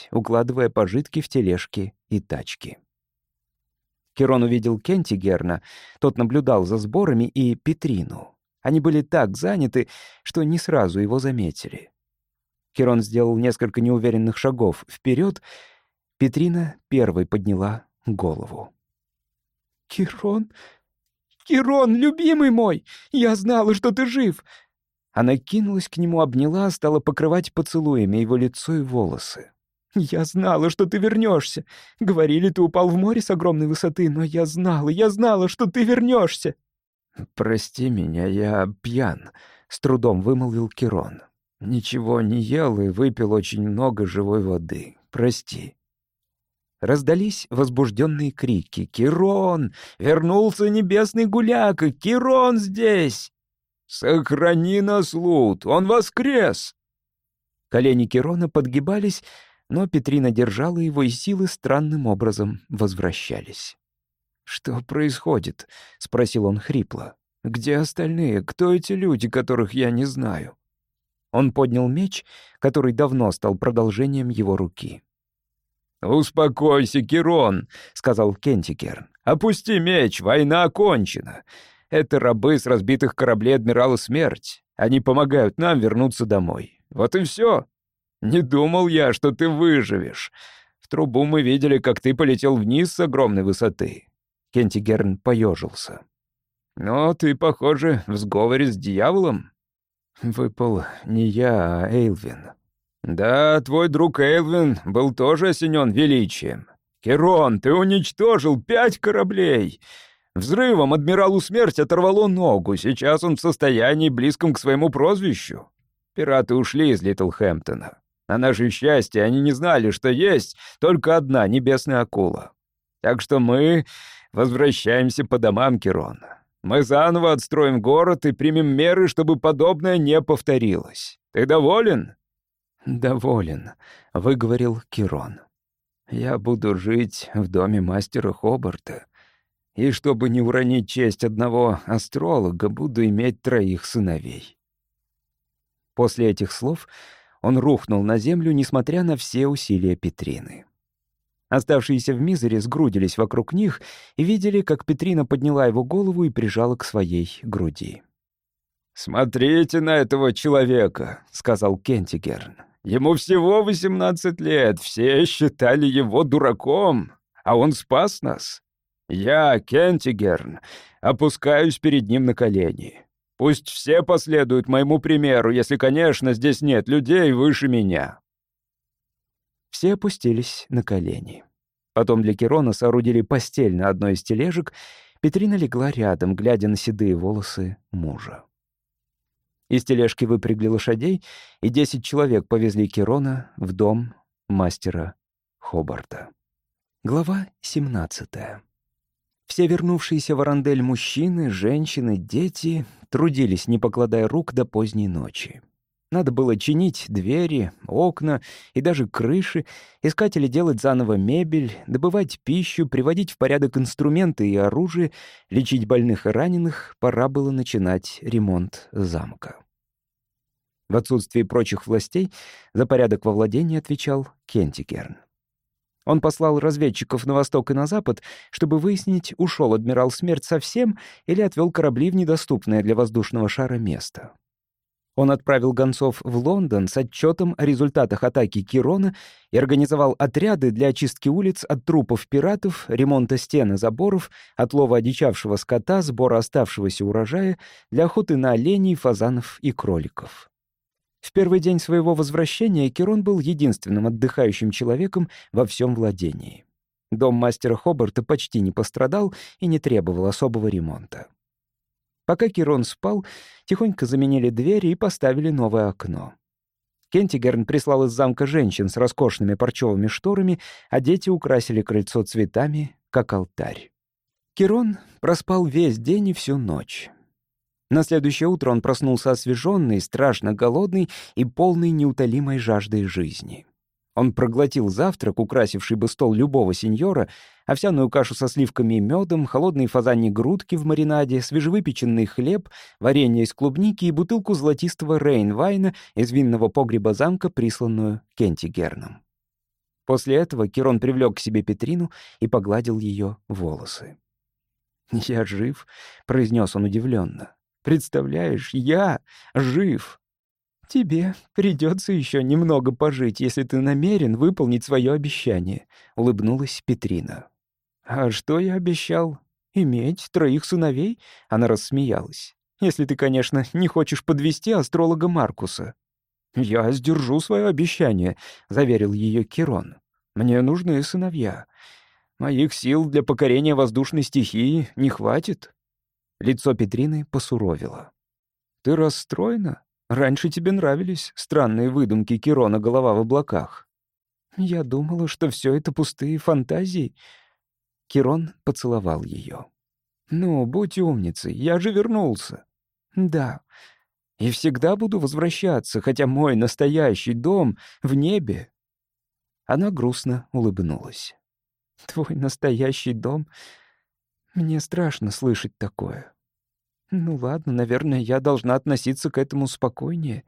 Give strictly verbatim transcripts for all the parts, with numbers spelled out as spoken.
есть, укладывая пожитки в тележки и тачки. Кирон увидел Кентигерна, тот наблюдал за сборами, и Петрину. Они были так заняты, что не сразу его заметили. Кирон сделал несколько неуверенных шагов вперед. Петрина первой подняла голову. «Кирон? Кирон, любимый мой! Я знала, что ты жив!» Она кинулась к нему, обняла, стала покрывать поцелуями его лицо и волосы. «Я знала, что ты вернешься. Говорили, ты упал в море с огромной высоты, но я знала, я знала, что ты вернешься!» «Прости меня, я пьян», — с трудом вымолвил Кирон. «Ничего не ел и выпил очень много живой воды. Прости». Раздались возбужденные крики. «Кирон! Вернулся небесный гуляка! Кирон здесь!» «Сохрани нас, Лут! Он воскрес!» Колени Кирона подгибались, но Петрина держала его, и силы странным образом возвращались. «Что происходит?» — спросил он хрипло. «Где остальные? Кто эти люди, которых я не знаю?» Он поднял меч, который давно стал продолжением его руки. «Успокойся, Кирон», — сказал Кентигерн. «Опусти меч, война окончена. Это рабы с разбитых кораблей адмирала Смерть. Они помогают нам вернуться домой. Вот и все. Не думал я, что ты выживешь. В трубу мы видели, как ты полетел вниз с огромной высоты». Кентигерн поежился. «Но ты, похоже, в сговоре с дьяволом». «Выпал не я, а Эйлвин». «Да, твой друг Эйлвин был тоже осенен величием. Кирон, ты уничтожил пять кораблей. Взрывом адмиралу Смерть оторвало ногу. Сейчас он в состоянии, близком к своему прозвищу. Пираты ушли из Литлхэмптона. На наше счастье, они не знали, что есть только одна небесная акула. Так что мы возвращаемся по домам, Кирон. Мы заново отстроим город и примем меры, чтобы подобное не повторилось. Ты доволен?» «Доволен», — выговорил Кирон. «Я буду жить в доме мастера Хобарта, и чтобы не уронить честь одного астролога, буду иметь троих сыновей». После этих слов он рухнул на землю, несмотря на все усилия Петрины. Оставшиеся в мизере сгрудились вокруг них и видели, как Петрина подняла его голову и прижала к своей груди. «Смотрите на этого человека», — сказал Кентигерн. «Ему всего восемнадцать лет, все считали его дураком, а он спас нас. Я, Кентигерн, опускаюсь перед ним на колени. Пусть все последуют моему примеру, если, конечно, здесь нет людей выше меня». Все опустились на колени. Потом для Кирона соорудили постель на одной из тележек. Петрина легла рядом, глядя на седые волосы мужа. Из тележки выпрягли лошадей, и десять человек повезли Кирона в дом мастера Хобарта. Глава семнадцатая. Все вернувшиеся в Арандель мужчины, женщины, дети трудились, не покладая рук, до поздней ночи. Надо было чинить двери, окна и даже крыши, искать или делать заново мебель, добывать пищу, приводить в порядок инструменты и оружие, лечить больных и раненых. Пора было начинать ремонт замка. В отсутствие прочих властей за порядок во владении отвечал Кентигерн. Он послал разведчиков на восток и на запад, чтобы выяснить, ушел адмирал Смерть совсем или отвел корабли в недоступное для воздушного шара место. Он отправил гонцов в Лондон с отчетом о результатах атаки Кирона и организовал отряды для очистки улиц от трупов пиратов, ремонта стен и заборов, отлова одичавшего скота, сбора оставшегося урожая, для охоты на оленей, фазанов и кроликов. В первый день своего возвращения Кирон был единственным отдыхающим человеком во всем владении. Дом мастера Хобарта почти не пострадал и не требовал особого ремонта. Пока Кирон спал, тихонько заменили двери и поставили новое окно. Кентигерн прислал из замка женщин с роскошными парчевыми шторами, а дети украсили крыльцо цветами, как алтарь. Кирон проспал весь день и всю ночь. На следующее утро он проснулся освеженный, страшно голодный и полный неутолимой жаждой жизни. Он проглотил завтрак, украсивший бы стол любого сеньора, овсяную кашу со сливками и медом, холодные фазаньи грудки в маринаде, свежевыпеченный хлеб, варенье из клубники и бутылку золотистого рейнвайна из винного погреба замка, присланную Кентигерном. После этого Кирон привлек к себе Петрину и погладил ее волосы. «Я жив», — произнес он удивленно. «Представляешь, я жив». «Тебе придется еще немного пожить, если ты намерен выполнить свое обещание», — улыбнулась Петрина. «А что я обещал? Иметь троих сыновей?» — она рассмеялась. «Если ты, конечно, не хочешь подвести астролога Маркуса». «Я сдержу свое обещание», — заверил ее Кирон. «Мне нужны сыновья. Моих сил для покорения воздушной стихии не хватит». Лицо Петрины посуровило. «Ты расстроена? Раньше тебе нравились странные выдумки Кирона «Голова в облаках». Я думала, что все это пустые фантазии». Кирон поцеловал ее. «Ну, будь умницей, я же вернулся». «Да, и всегда буду возвращаться, хотя мой настоящий дом в небе». Она грустно улыбнулась. «Твой настоящий дом? Мне страшно слышать такое. Ну ладно, наверное, я должна относиться к этому спокойнее.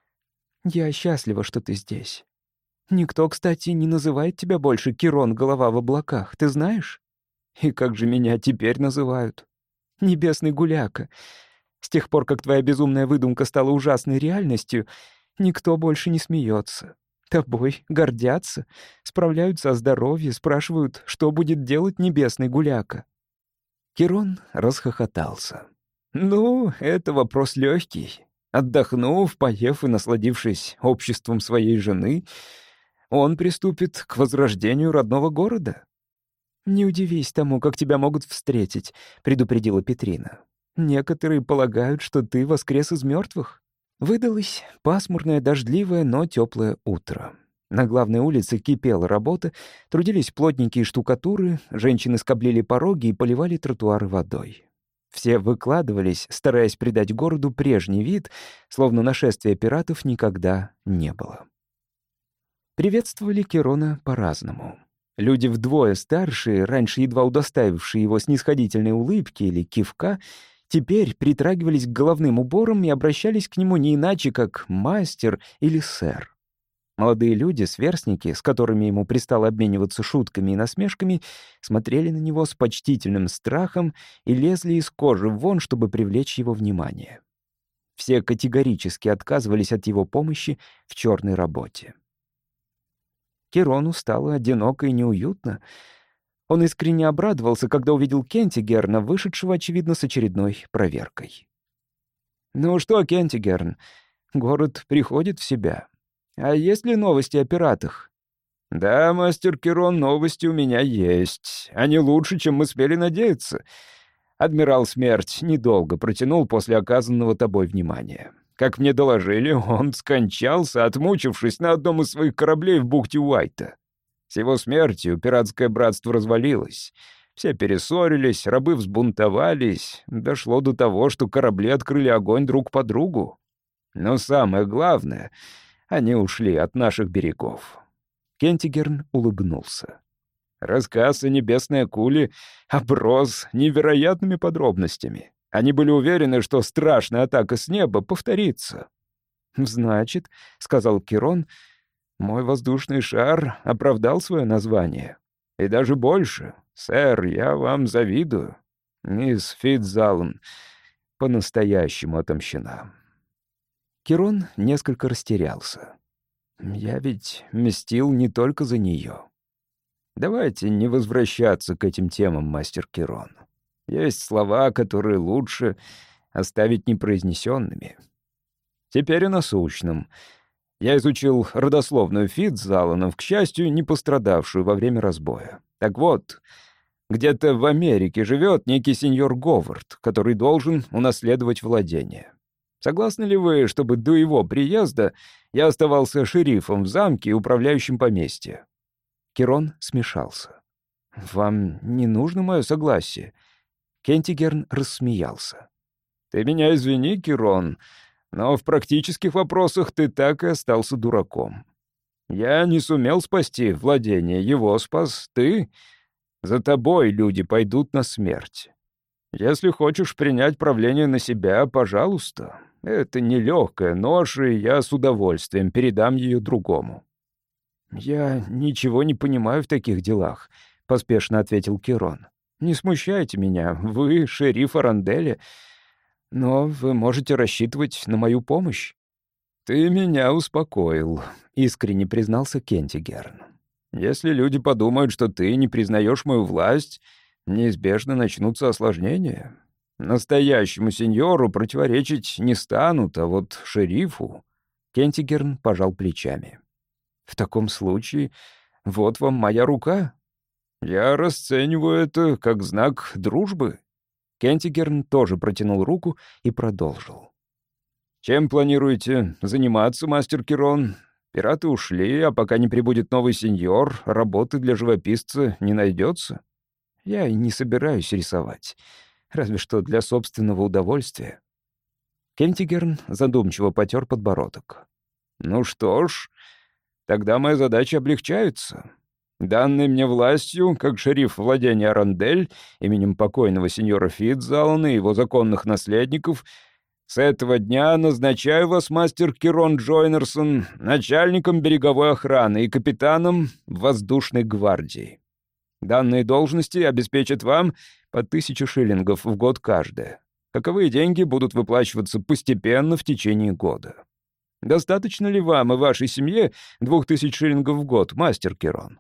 Я счастлива, что ты здесь. Никто, кстати, не называет тебя больше Кирон «Голова в облаках», ты знаешь? И как же меня теперь называют? Небесный гуляка. С тех пор, как твоя безумная выдумка стала ужасной реальностью, никто больше не смеется. Тобой гордятся, справляются о здоровье, спрашивают, что будет делать небесный гуляка». Кирон расхохотался. «Ну, это вопрос легкий. Отдохнув, поев и насладившись обществом своей жены, он приступит к возрождению родного города». «Не удивись тому, как тебя могут встретить», — предупредила Петрина. «Некоторые полагают, что ты воскрес из мертвых». Выдалось пасмурное, дождливое, но теплое утро. На главной улице кипела работа, трудились плотники и штукатуры, женщины скоблили пороги и поливали тротуары водой. Все выкладывались, стараясь придать городу прежний вид, словно нашествия пиратов никогда не было. Приветствовали Кирона по-разному. Люди вдвое старшие, раньше едва удостаивавшие его снисходительной улыбки или кивка, теперь притрагивались к головным уборам и обращались к нему не иначе, как «мастер» или «сэр». Молодые люди, сверстники, с которыми ему пристало обмениваться шутками и насмешками, смотрели на него с почтительным страхом и лезли из кожи вон, чтобы привлечь его внимание. Все категорически отказывались от его помощи в черной работе. Кирону стало одиноко и неуютно. Он искренне обрадовался, когда увидел Кентигерна, вышедшего, очевидно, с очередной проверкой. «Ну что, Кентигерн, город приходит в себя. А есть ли новости о пиратах?» «Да, мастер Кирон, новости у меня есть. Они лучше, чем мы смели надеяться. Адмирал Смерть недолго протянул после оказанного тобой внимания. Как мне доложили, он скончался, отмучившись на одном из своих кораблей в бухте Уайта. С его смертью пиратское братство развалилось. Все перессорились, рабы взбунтовались. Дошло до того, что корабли открыли огонь друг по другу. Но самое главное, они ушли от наших берегов». Кентигерн улыбнулся. Рассказ о небесной акуле оброс невероятными подробностями. Они были уверены, что страшная атака с неба повторится. «Значит, — сказал Кирон, — мой воздушный шар оправдал свое название. И даже больше. Сэр, я вам завидую. Мисс Фитзалм по-настоящему отомщена». Кирон несколько растерялся. «Я ведь мстил не только за нее. Давайте не возвращаться к этим темам, мастер Кирон. Есть слова, которые лучше оставить непроизнесенными. Теперь о насущном. Я изучил родословную Фитзаланов, к счастью, не пострадавшую во время разбоя. Так вот, где-то в Америке живет некий сеньор Говард, который должен унаследовать владение. Согласны ли вы, чтобы до его приезда я оставался шерифом в замке и управляющим поместья?» Кирон смешался. «Вам не нужно мое согласие?» Кентигерн рассмеялся. «Ты меня извини, Кирон, но в практических вопросах ты так и остался дураком. Я не сумел спасти владение, его спас ты. За тобой люди пойдут на смерть. Если хочешь принять правление на себя, пожалуйста. Это нелегкая ноша, и я с удовольствием передам ее другому». «Я ничего не понимаю в таких делах», — поспешно ответил Кирон. «Не смущайте меня, вы шериф Аранделя, но вы можете рассчитывать на мою помощь». «Ты меня успокоил», — искренне признался Кентигерн. «Если люди подумают, что ты не признаешь мою власть, неизбежно начнутся осложнения. Настоящему сеньору противоречить не станут, а вот шерифу...» Кентигерн пожал плечами. «В таком случае, вот вам моя рука. Я расцениваю это как знак дружбы». Кентигерн тоже протянул руку и продолжил. «Чем планируете заниматься, мастер Кирон? Пираты ушли, а пока не прибудет новый сеньор, работы для живописца не найдется. Я и не собираюсь рисовать, разве что для собственного удовольствия». Кентигерн задумчиво потер подбородок. «Ну что ж, тогда моя задача облегчается. Данной мне властью, как шериф владения Арандель, именем покойного сеньора Фитзалана и его законных наследников, с этого дня назначаю вас, мастер Кирон Джойнерсон, начальником береговой охраны и капитаном воздушной гвардии. Данные должности обеспечат вам по тысяче шиллингов в год каждая. Каковые деньги будут выплачиваться постепенно в течение года. Достаточно ли вам и вашей семье двух тысяч шиллингов в год, мастер Кирон?»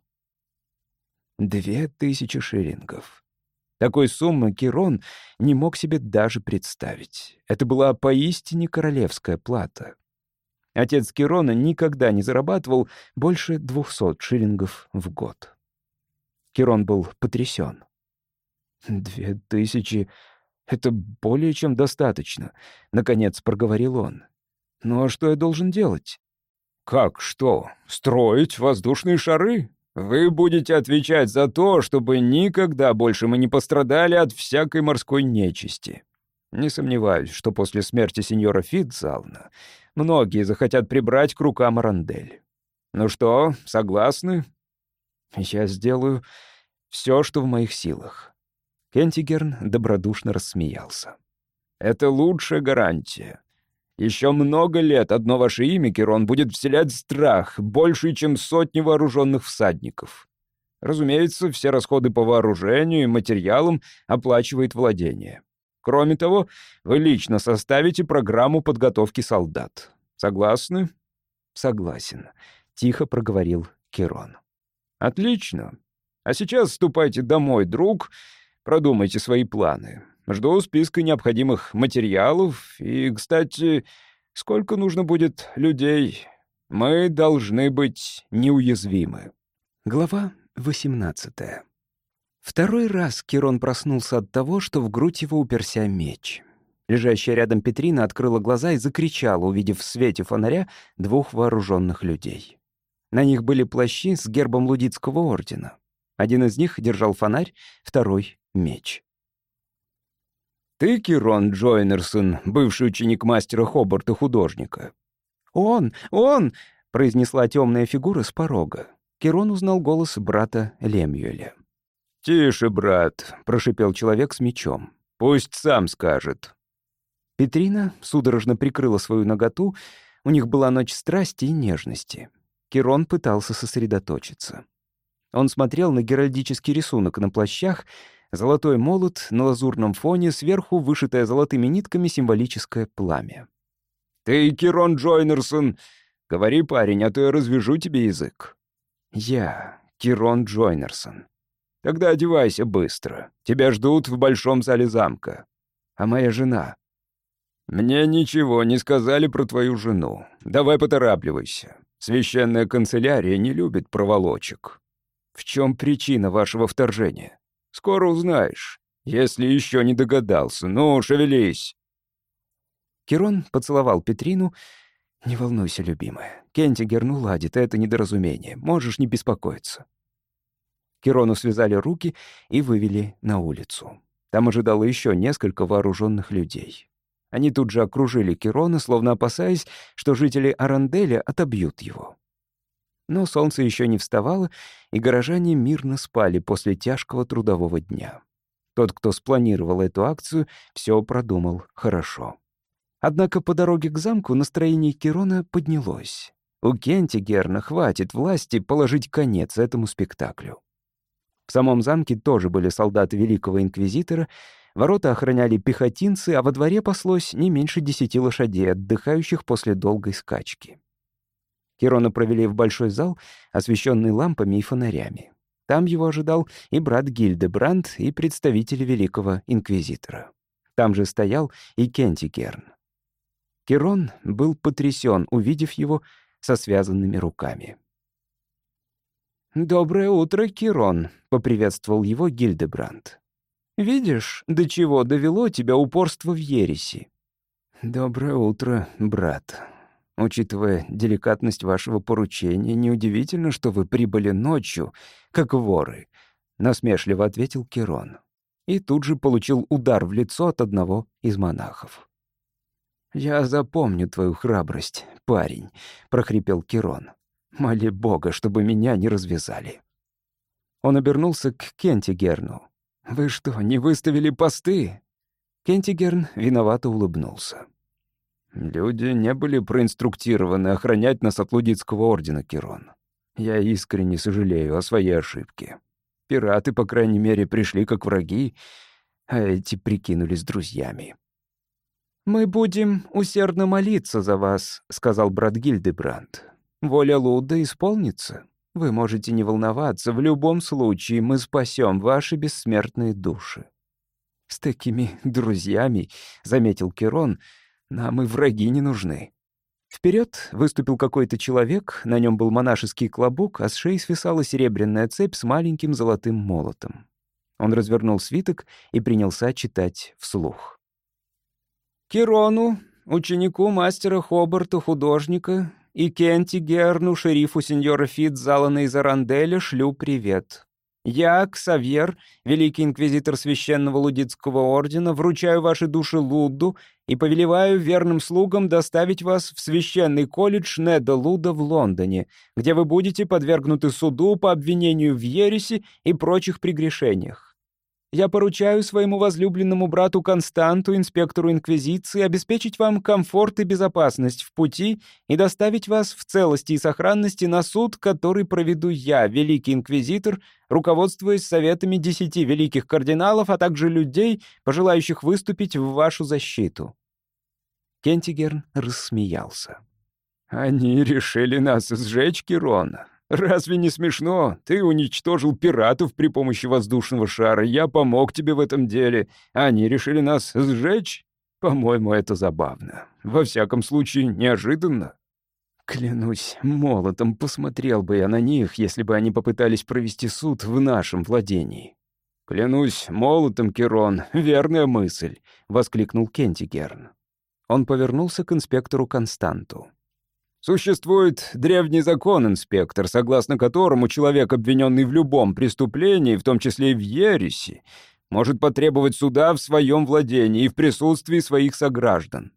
Две тысячи шиллингов. Такой суммы Кирон не мог себе даже представить. Это была поистине королевская плата. Отец Кирона никогда не зарабатывал больше двухсот шиллингов в год. Кирон был потрясен. «Две тысячи — это более чем достаточно», — наконец проговорил он. «Ну а что я должен делать?» «Как что? Строить воздушные шары? Вы будете отвечать за то, чтобы никогда больше мы не пострадали от всякой морской нечисти. Не сомневаюсь, что после смерти сеньора Фитзална многие захотят прибрать к рукам Арандель. Ну что, согласны?» «Я сделаю все, что в моих силах». Кентигерн добродушно рассмеялся. «Это лучшая гарантия. Еще много лет одно ваше имя, Кирон, будет вселять страх, больше, чем сотни вооруженных всадников. Разумеется, все расходы по вооружению и материалам оплачивает владение. Кроме того, вы лично составите программу подготовки солдат. Согласны?» «Согласен», — тихо проговорил Кирон. «Отлично. А сейчас ступайте домой, друг, продумайте свои планы. Жду списка необходимых материалов. И, кстати, сколько нужно будет людей? Мы должны быть неуязвимы». Глава восемнадцатая. Второй раз Кирон проснулся от того, что в грудь его уперся меч. Лежащая рядом Петрина открыла глаза и закричала, увидев в свете фонаря двух вооруженных людей. На них были плащи с гербом Лудитского ордена. Один из них держал фонарь, второй — меч. «Ты, Кирон Джойнерсон, бывший ученик мастера Хобарта художника?» «Он! Он!» — произнесла темная фигура с порога. Кирон узнал голос брата Лемюэля. «Тише, брат», — прошипел человек с мечом. «Пусть сам скажет». Петрина судорожно прикрыла свою наготу. У них была ночь страсти и нежности. Кирон пытался сосредоточиться. Он смотрел на геральдический рисунок на плащах, золотой молот на лазурном фоне, сверху вышитое золотыми нитками символическое пламя. «Ты, Кирон Джойнерсон, говори, парень, а то я развяжу тебе язык». «Я, Кирон Джойнерсон». «Тогда одевайся быстро. Тебя ждут в большом зале замка». «А моя жена?» «Мне ничего не сказали про твою жену. Давай поторапливайся. Священная канцелярия не любит проволочек». «В чем причина вашего вторжения?» «Скоро узнаешь, если еще не догадался. Ну, шевелись». Кирон поцеловал Петрину. «Не волнуйся, любимая. Кентигерн уладит это недоразумение. Можешь не беспокоиться». Кирону связали руки и вывели на улицу. Там ожидало еще несколько вооруженных людей. Они тут же окружили Кирона, словно опасаясь, что жители Аранделя отобьют его. Но солнце еще не вставало, и горожане мирно спали после тяжкого трудового дня. Тот, кто спланировал эту акцию, все продумал хорошо. Однако по дороге к замку настроение Кирона поднялось. У Кентигерна хватит власти положить конец этому спектаклю. В самом замке тоже были солдаты Великого Инквизитора, ворота охраняли пехотинцы, а во дворе паслось не меньше десяти лошадей, отдыхающих после долгой скачки. Кирона провели в большой зал, освещенный лампами и фонарями. Там его ожидал и брат Гильдебранд, и представители Великого Инквизитора. Там же стоял и Кентигерн. Кирон был потрясен, увидев его со связанными руками. «Доброе утро, Кирон», — поприветствовал его Гильдебранд. «Видишь, до чего довело тебя упорство в ереси?» «Доброе утро, брат. Учитывая деликатность вашего поручения, неудивительно, что вы прибыли ночью, как воры», — насмешливо ответил Кирон. И тут же получил удар в лицо от одного из монахов. «Я запомню твою храбрость, парень», — прохрипел Кирон. «Моли Бога, чтобы меня не развязали». Он обернулся к Кентигерну. «Вы что, не выставили посты?» Кентигерн виновато улыбнулся. «Люди не были проинструктированы охранять нас от Лудитского ордена, Кирон. Я искренне сожалею о своей ошибке. Пираты, по крайней мере, пришли как враги, а эти прикинулись друзьями». «Мы будем усердно молиться за вас», — сказал брат Гильдебранд. «Воля Луда исполнится. Вы можете не волноваться, в любом случае мы спасем ваши бессмертные души». «С такими друзьями», — заметил Кирон, — «нам и враги не нужны». Вперед выступил какой-то человек, на нем был монашеский клобук, а с шеи свисала серебряная цепь с маленьким золотым молотом. Он развернул свиток и принялся читать вслух. «Кирону, ученику мастера Хобарта, художника, и Кентигерну, шерифу сеньора Фитцалана из Аранделя, шлю привет. Я, Ксавьер, великий инквизитор Священного Лудитского ордена, вручаю ваши души Лудду и повелеваю верным слугам доставить вас в священный колледж Неда Луда в Лондоне, где вы будете подвергнуты суду по обвинению в ереси и прочих прегрешениях. Я поручаю своему возлюбленному брату Константу, инспектору Инквизиции, обеспечить вам комфорт и безопасность в пути и доставить вас в целости и сохранности на суд, который проведу я, великий инквизитор, руководствуясь советами десяти великих кардиналов, а также людей, пожелающих выступить в вашу защиту». Кентигерн рассмеялся. «Они решили нас сжечь, Кирона. Разве не смешно? Ты уничтожил пиратов при помощи воздушного шара, я помог тебе в этом деле. Они решили нас сжечь? По-моему, это забавно. Во всяком случае, неожиданно. Клянусь молотом, посмотрел бы я на них, если бы они попытались провести суд в нашем владении». «Клянусь молотом, Кирон, верная мысль», — воскликнул Кентигерн. Он повернулся к инспектору Константу. «Существует древний закон, инспектор, согласно которому человек, обвиненный в любом преступлении, в том числе и в ереси, может потребовать суда в своем владении и в присутствии своих сограждан».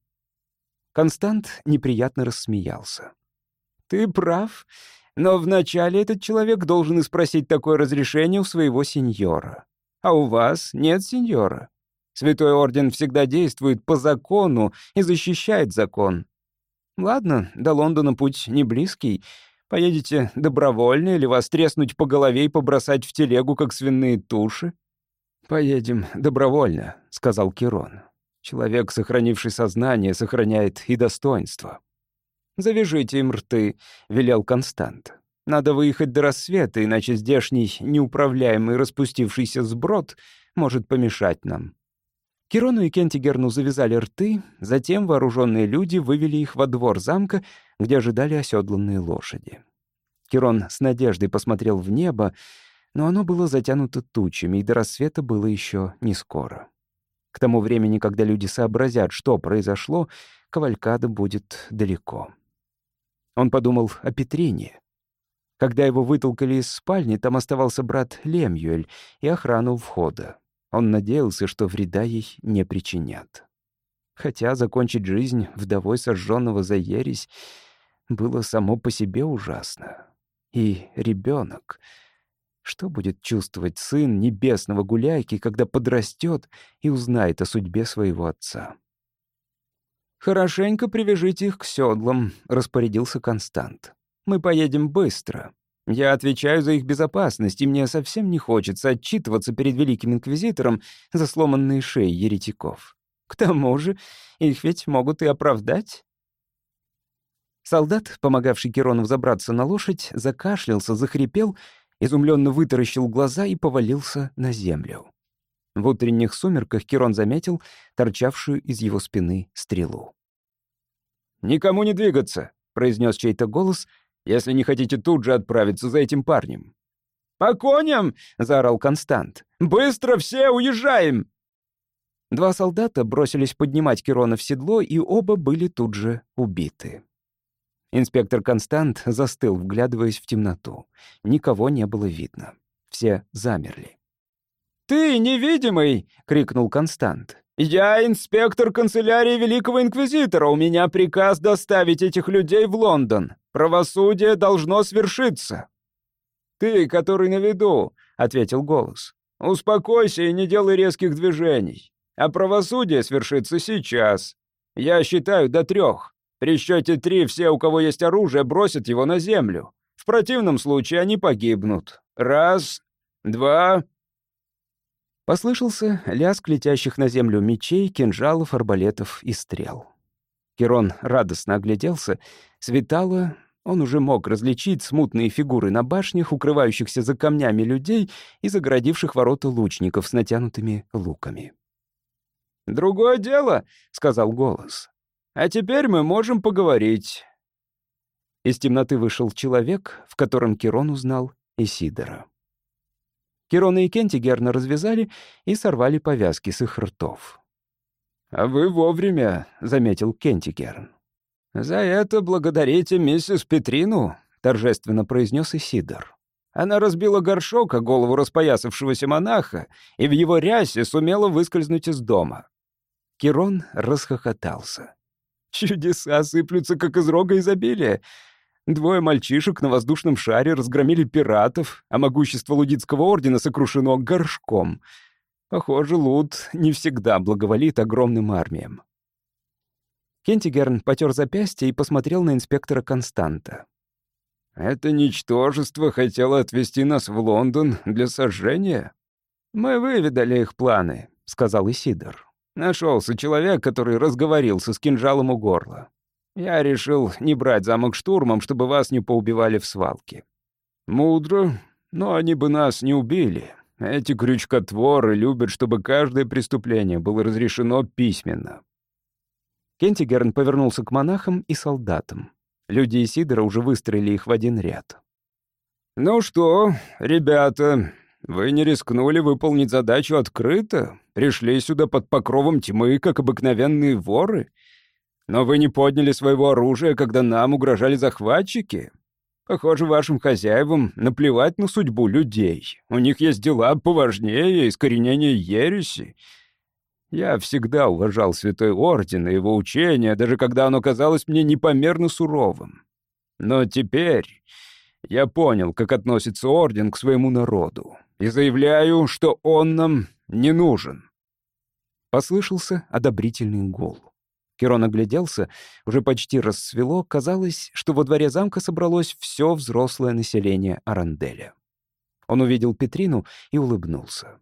Констант неприятно рассмеялся. «Ты прав, но вначале этот человек должен и спросить такое разрешение у своего сеньора. А у вас нет сеньора. Святой Орден всегда действует по закону и защищает закон. Ладно, до Лондона путь не близкий. Поедете добровольно или вас треснуть по голове и побросать в телегу, как свиные туши?» «Поедем добровольно», — сказал Кирон. «Человек, сохранивший сознание, сохраняет и достоинство». «Завяжите им рты», — велел Констант. «Надо выехать до рассвета, иначе здешний неуправляемый распустившийся сброд может помешать нам». Кирону и Кентигерну завязали рты, затем вооруженные люди вывели их во двор замка, где ожидали оседланные лошади. Кирон с надеждой посмотрел в небо, но оно было затянуто тучами, и до рассвета было еще не скоро. К тому времени, когда люди сообразят, что произошло, кавалькада будет далеко. Он подумал о Петрине. Когда его вытолкали из спальни, там оставался брат Лемюэль и охрана у входа. Он надеялся, что вреда ей не причинят. Хотя закончить жизнь вдовой сожженного за ересь было само по себе ужасно. И ребенок. Что будет чувствовать сын небесного гуляйки, когда подрастет и узнает о судьбе своего отца? «Хорошенько привяжите их к седлам», — распорядился Констант. «Мы поедем быстро. Я отвечаю за их безопасность, и мне совсем не хочется отчитываться перед Великим Инквизитором за сломанные шеи еретиков. К тому же их ведь могут и оправдать». Солдат, помогавший Кирону взобраться на лошадь, закашлялся, захрипел, изумленно вытаращил глаза и повалился на землю. В утренних сумерках Кирон заметил торчавшую из его спины стрелу. «Никому не двигаться», — произнес чей-то голос, «если не хотите тут же отправиться за этим парнем». «По коням!» — заорал Констант. «Быстро все уезжаем!» Два солдата бросились поднимать Кирона в седло, и оба были тут же убиты. Инспектор Констант застыл, вглядываясь в темноту. Никого не было видно. Все замерли. «Ты невидимый!» — крикнул Констант. «Я инспектор канцелярии Великого Инквизитора. У меня приказ доставить этих людей в Лондон. Правосудие должно свершиться». «Ты, который на виду», — ответил голос. «Успокойся и не делай резких движений. А правосудие свершится сейчас. Я считаю до трех. При счете три все, у кого есть оружие, бросят его на землю. В противном случае они погибнут. Раз, два...» Послышался лязг летящих на землю мечей, кинжалов, арбалетов и стрел. Кирон радостно огляделся. Светало, он уже мог различить смутные фигуры на башнях, укрывающихся за камнями людей и загородивших ворота лучников с натянутыми луками. «Другое дело», — сказал голос. «А теперь мы можем поговорить». Из темноты вышел человек, в котором Кирон узнал Исидора. Кирона и Кентигерна развязали и сорвали повязки с их ртов. «А вы вовремя», — заметил Кентигерн. «За это благодарите миссис Петрину», — торжественно произнес Исидор. «Она разбила горшок о голову распоясавшегося монаха и в его рясе сумела выскользнуть из дома». Кирон расхохотался. «Чудеса сыплются, как из рога изобилия. Двое мальчишек на воздушном шаре разгромили пиратов, а могущество Лудитского ордена сокрушено горшком. Похоже, Луд не всегда благоволит огромным армиям». Кентигерн потер запястье и посмотрел на инспектора Константа. «Это ничтожество хотело отвезти нас в Лондон для сожжения?» «Мы выведали их планы», — сказал Исидор. «Нашелся человек, который разговорился с кинжалом у горла. Я решил не брать замок штурмом, чтобы вас не поубивали в свалке». «Мудро, но они бы нас не убили. Эти крючкотворы любят, чтобы каждое преступление было разрешено письменно». Кентигерн повернулся к монахам и солдатам. Люди Исидора уже выстроили их в один ряд. «Ну что, ребята, вы не рискнули выполнить задачу открыто? Пришли сюда под покровом тьмы, как обыкновенные воры? Но вы не подняли своего оружия, когда нам угрожали захватчики? Похоже, вашим хозяевам наплевать на судьбу людей. У них есть дела поважнее искоренения ереси. Я всегда уважал Святой Орден и его учение, даже когда оно казалось мне непомерно суровым. Но теперь я понял, как относится Орден к своему народу, и заявляю, что он нам не нужен». Послышался одобрительный гул. Кирон огляделся, уже почти рассвело, казалось, что во дворе замка собралось все взрослое население Аранделя. Он увидел Петрину и улыбнулся.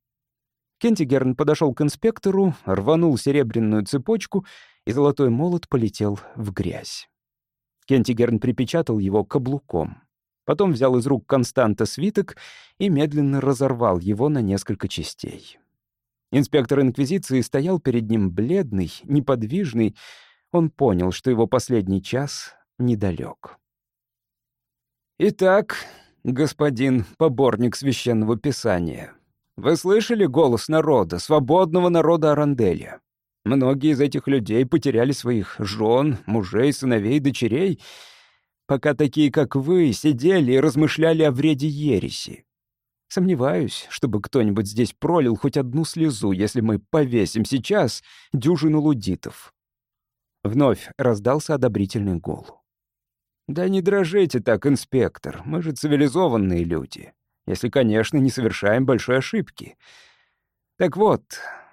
Кентигерн подошел к инспектору, рванул серебряную цепочку, и золотой молот полетел в грязь. Кентигерн припечатал его каблуком. Потом взял из рук Константа свиток и медленно разорвал его на несколько частей. Инспектор Инквизиции стоял перед ним бледный, неподвижный. Он понял, что его последний час недалек. «Итак, господин поборник священного писания, вы слышали голос народа, свободного народа Аранделя? Многие из этих людей потеряли своих жен, мужей, сыновей, дочерей, пока такие, как вы, сидели и размышляли о вреде ереси. Сомневаюсь, чтобы кто-нибудь здесь пролил хоть одну слезу, если мы повесим сейчас дюжину лудитов». Вновь раздался одобрительный гул. «Да не дрожите так, инспектор, мы же цивилизованные люди, если, конечно, не совершаем большой ошибки. Так вот,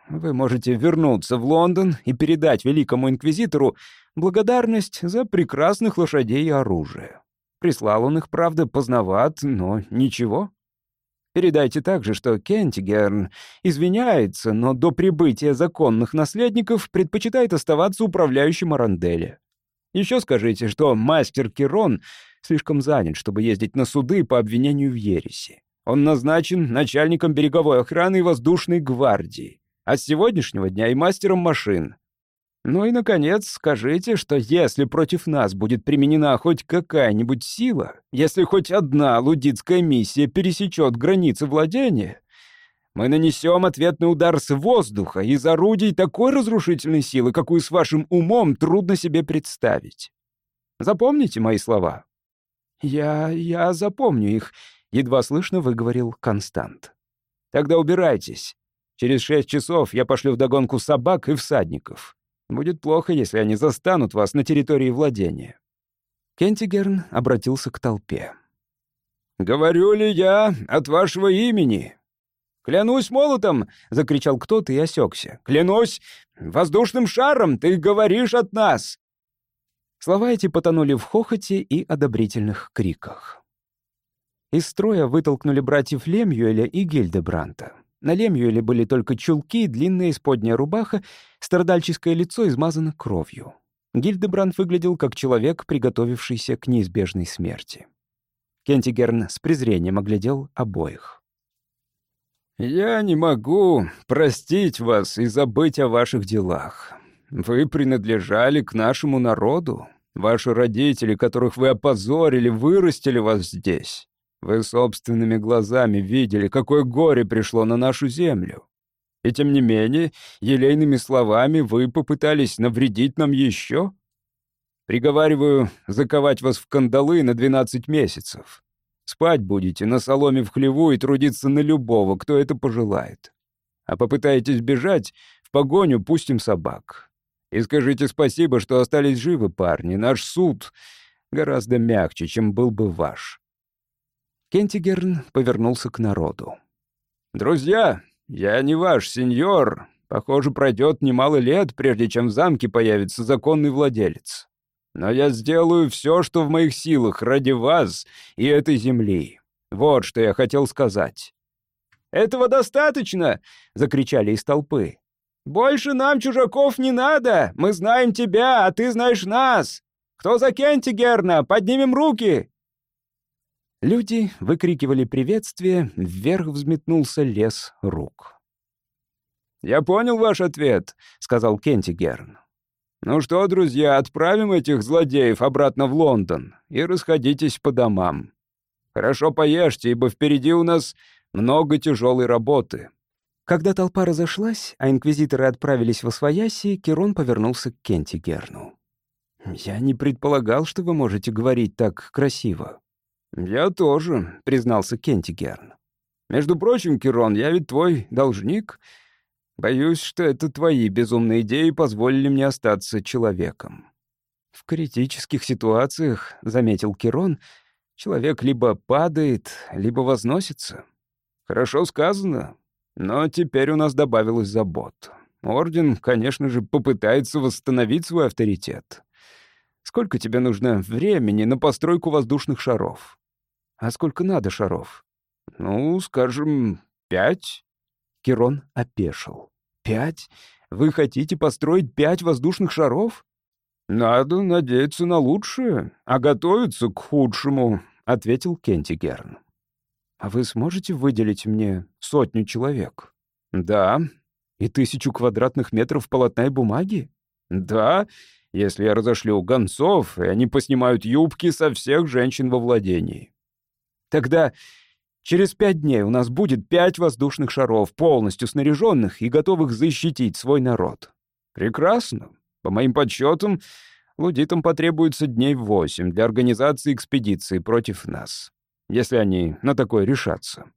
Вы можете вернуться в Лондон и передать великому инквизитору благодарность за прекрасных лошадей и оружие. Прислал он их, правда, поздноват, но ничего. Передайте также, что Кентигерн извиняется, но до прибытия законных наследников предпочитает оставаться управляющим Аранделя. Еще скажите, что мастер Кирон слишком занят, чтобы ездить на суды по обвинению в ереси. Он назначен начальником береговой охраны и воздушной гвардии, а с сегодняшнего дня и мастером машин. Ну и, наконец, скажите, что если против нас будет применена хоть какая-нибудь сила, если хоть одна лудитская миссия пересечет границы владения, мы нанесем ответный удар с воздуха из орудий такой разрушительной силы, какую с вашим умом трудно себе представить. Запомните мои слова?» «Я... я запомню их», — едва слышно выговорил Констант. «Тогда убирайтесь. Через шесть часов я пошлю вдогонку собак и всадников. Будет плохо, если они застанут вас на территории владения». Кентигерн обратился к толпе. «Говорю ли я от вашего имени?» «Клянусь молотом!» — закричал кто-то и осекся. «Клянусь воздушным шаром! Ты говоришь от нас!» Слова эти потонули в хохоте и одобрительных криках. Из строя вытолкнули братьев Лемюэля и Гильдебранта. На Лемюэле были только чулки, длинная исподняя рубаха, страдальческое лицо измазано кровью. Гильдебранд выглядел как человек, приготовившийся к неизбежной смерти. Кентигерн с презрением оглядел обоих. «Я не могу простить вас и забыть о ваших делах. Вы принадлежали к нашему народу. Ваши родители, которых вы опозорили, вырастили вас здесь. Вы собственными глазами видели, какое горе пришло на нашу землю. И тем не менее, елейными словами вы попытались навредить нам еще? Приговариваю заковать вас в кандалы на двенадцать месяцев. Спать будете на соломе в хлеву и трудиться на любого, кто это пожелает. А попытаетесь бежать, в погоню пустим собак. И скажите спасибо, что остались живы, парни. Наш суд гораздо мягче, чем был бы ваш». Кентигерн повернулся к народу. «Друзья, я не ваш сеньор. Похоже, пройдет немало лет, прежде чем в замке появится законный владелец. Но я сделаю все, что в моих силах ради вас и этой земли. Вот что я хотел сказать». «Этого достаточно!» — закричали из толпы. «Больше нам чужаков не надо! Мы знаем тебя, а ты знаешь нас! Кто за Кентигерна? Поднимем руки!» Люди выкрикивали приветствие, вверх взметнулся лес рук. «Я понял ваш ответ», — сказал Кентигерн. «Ну что, друзья, отправим этих злодеев обратно в Лондон и расходитесь по домам. Хорошо поешьте, ибо впереди у нас много тяжелой работы». Когда толпа разошлась, а инквизиторы отправились восвояси, Кирон повернулся к Кентигерну. «Я не предполагал, что вы можете говорить так красиво». «Я тоже», — признался Кентигерн. «Между прочим, Кирон, я ведь твой должник. Боюсь, что это твои безумные идеи позволили мне остаться человеком». «В критических ситуациях, — заметил Кирон, — человек либо падает, либо возносится». «Хорошо сказано, но теперь у нас добавилось забот. Орден, конечно же, попытается восстановить свой авторитет. Сколько тебе нужно времени на постройку воздушных шаров?» «А сколько надо шаров?» «Ну, скажем, пять». Кирон опешил. «Пять? Вы хотите построить пять воздушных шаров?» «Надо надеяться на лучшее, а готовиться к худшему», — ответил Кентигерн. «А вы сможете выделить мне сотню человек?» «Да». «И тысячу квадратных метров полотна и бумаги?» «Да, если я разошлю гонцов, и они поснимают юбки со всех женщин во владении». «Тогда через пять дней у нас будет пять воздушных шаров, полностью снаряженных и готовых защитить свой народ». «Прекрасно. По моим подсчетам, лудитам потребуется дней восемь для организации экспедиции против нас, если они на такое решатся».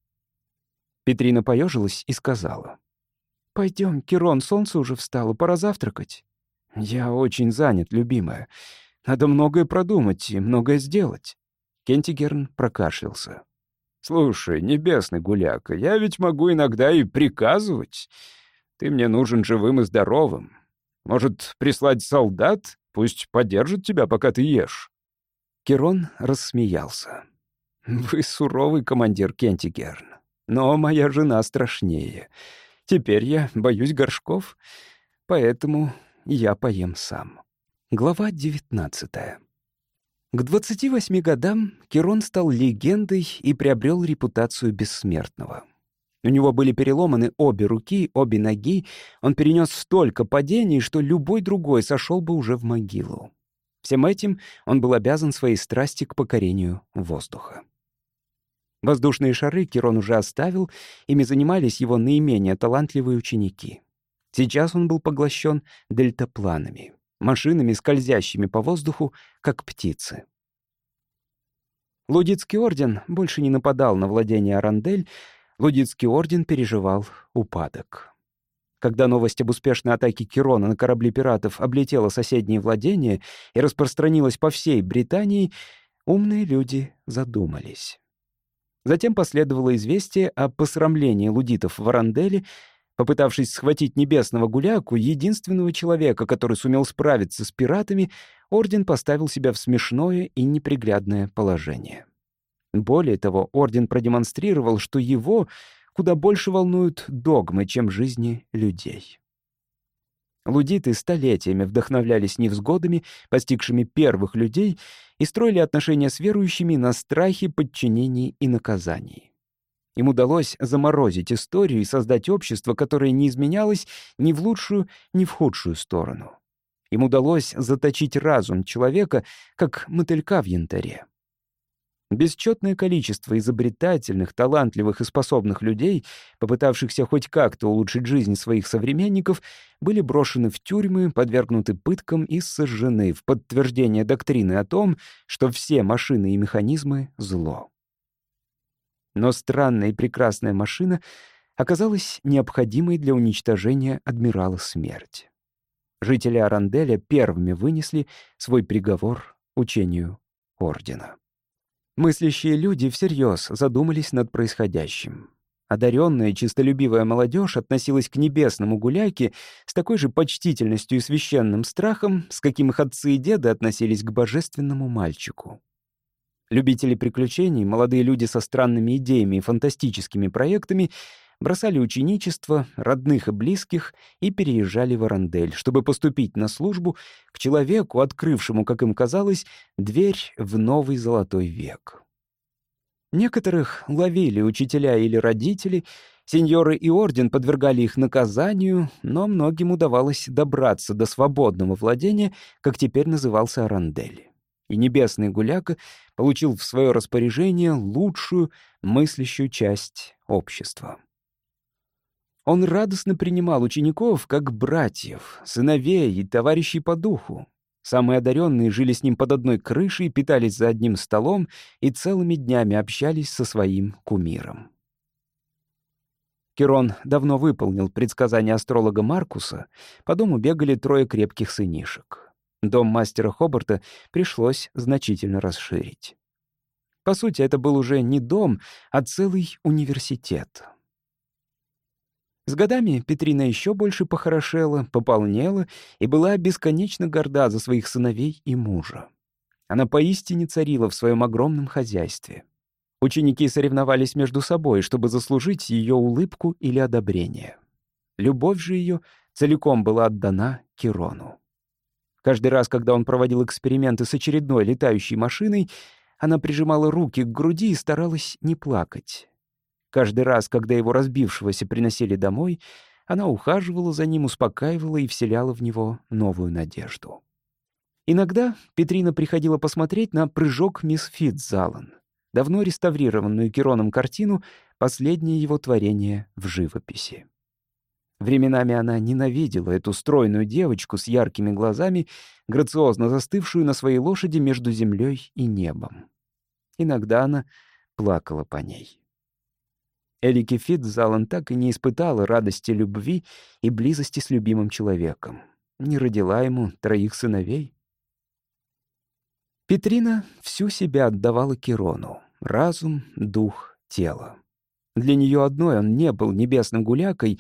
Петрина поежилась и сказала: «Пойдем, Кирон, солнце уже встало, пора завтракать». «Я очень занят, любимая. Надо многое продумать и многое сделать». Кентигерн прокашлялся. «Слушай, небесный гуляка, я ведь могу иногда и приказывать. Ты мне нужен живым и здоровым. Может, прислать солдат? Пусть поддержат тебя, пока ты ешь». Кирон рассмеялся. «Вы суровый командир, Кентигерн. Но моя жена страшнее. Теперь я боюсь горшков, поэтому я поем сам». Глава девятнадцатая. К двадцати восьми годам Кирон стал легендой и приобрел репутацию бессмертного. У него были переломаны обе руки, обе ноги, он перенес столько падений, что любой другой сошел бы уже в могилу. Всем этим он был обязан своей страсти к покорению воздуха. Воздушные шары Кирон уже оставил, ими занимались его наименее талантливые ученики. Сейчас он был поглощен дельтапланами, машинами, скользящими по воздуху, как птицы. Лудитский орден больше не нападал на владение Арандель, Лудитский орден переживал упадок. Когда новость об успешной атаке Кирона на корабли пиратов облетела соседние владения и распространилась по всей Британии, умные люди задумались. Затем последовало известие о посрамлении лудитов в Аранделе. Попытавшись схватить небесного гуляку, единственного человека, который сумел справиться с пиратами, орден поставил себя в смешное и неприглядное положение. Более того, орден продемонстрировал, что его куда больше волнуют догмы, чем жизни людей. Лудиты столетиями вдохновлялись невзгодами, постигшими первых людей, и строили отношения с верующими на страхе, подчинении и наказании. Им удалось заморозить историю и создать общество, которое не изменялось ни в лучшую, ни в худшую сторону. Им удалось заточить разум человека, как мотылька в янтаре. Бесчетное количество изобретательных, талантливых и способных людей, попытавшихся хоть как-то улучшить жизнь своих современников, были брошены в тюрьмы, подвергнуты пыткам и сожжены в подтверждение доктрины о том, что все машины и механизмы — зло. Но странная и прекрасная машина оказалась необходимой для уничтожения адмирала Смерть. Жители Аранделя первыми вынесли свой приговор учению Ордена. Мыслящие люди всерьез задумались над происходящим. Одаренная, чистолюбивая молодежь относилась к небесному гуляке с такой же почтительностью и священным страхом, с каким их отцы и деды относились к божественному мальчику. Любители приключений, молодые люди со странными идеями и фантастическими проектами бросали ученичество, родных и близких и переезжали в Арандель, чтобы поступить на службу к человеку, открывшему, как им казалось, дверь в новый золотой век. Некоторых ловили учителя или родители, сеньоры и орден подвергали их наказанию, но многим удавалось добраться до свободного владения, как теперь назывался Арандель. И небесный гуляка получил в свое распоряжение лучшую мыслящую часть общества. Он радостно принимал учеников как братьев, сыновей и товарищей по духу. Самые одаренные жили с ним под одной крышей, питались за одним столом и целыми днями общались со своим кумиром. Кирон давно выполнил предсказание астролога Маркуса, по дому бегали трое крепких сынишек. Дом мастера Хобарта пришлось значительно расширить. По сути, это был уже не дом, а целый университет. С годами Петрина еще больше похорошела, пополнела и была бесконечно горда за своих сыновей и мужа. Она поистине царила в своем огромном хозяйстве. Ученики соревновались между собой, чтобы заслужить ее улыбку или одобрение. Любовь же ее целиком была отдана Кирону. Каждый раз, когда он проводил эксперименты с очередной летающей машиной, она прижимала руки к груди и старалась не плакать. Каждый раз, когда его разбившегося приносили домой, она ухаживала за ним, успокаивала и вселяла в него новую надежду. Иногда Петрина приходила посмотреть на «Прыжок мисс Фитцзален», давно реставрированную Кироном картину, последнее его творение в живописи. Временами она ненавидела эту стройную девочку с яркими глазами, грациозно застывшую на своей лошади между землей и небом. Иногда она плакала по ней. Элике Фитцзален так и не испытала радости любви и близости с любимым человеком. Не родила ему троих сыновей. Петрина всю себя отдавала Кирону — разум, дух, тело. Для нее одной он не был небесным гулякой,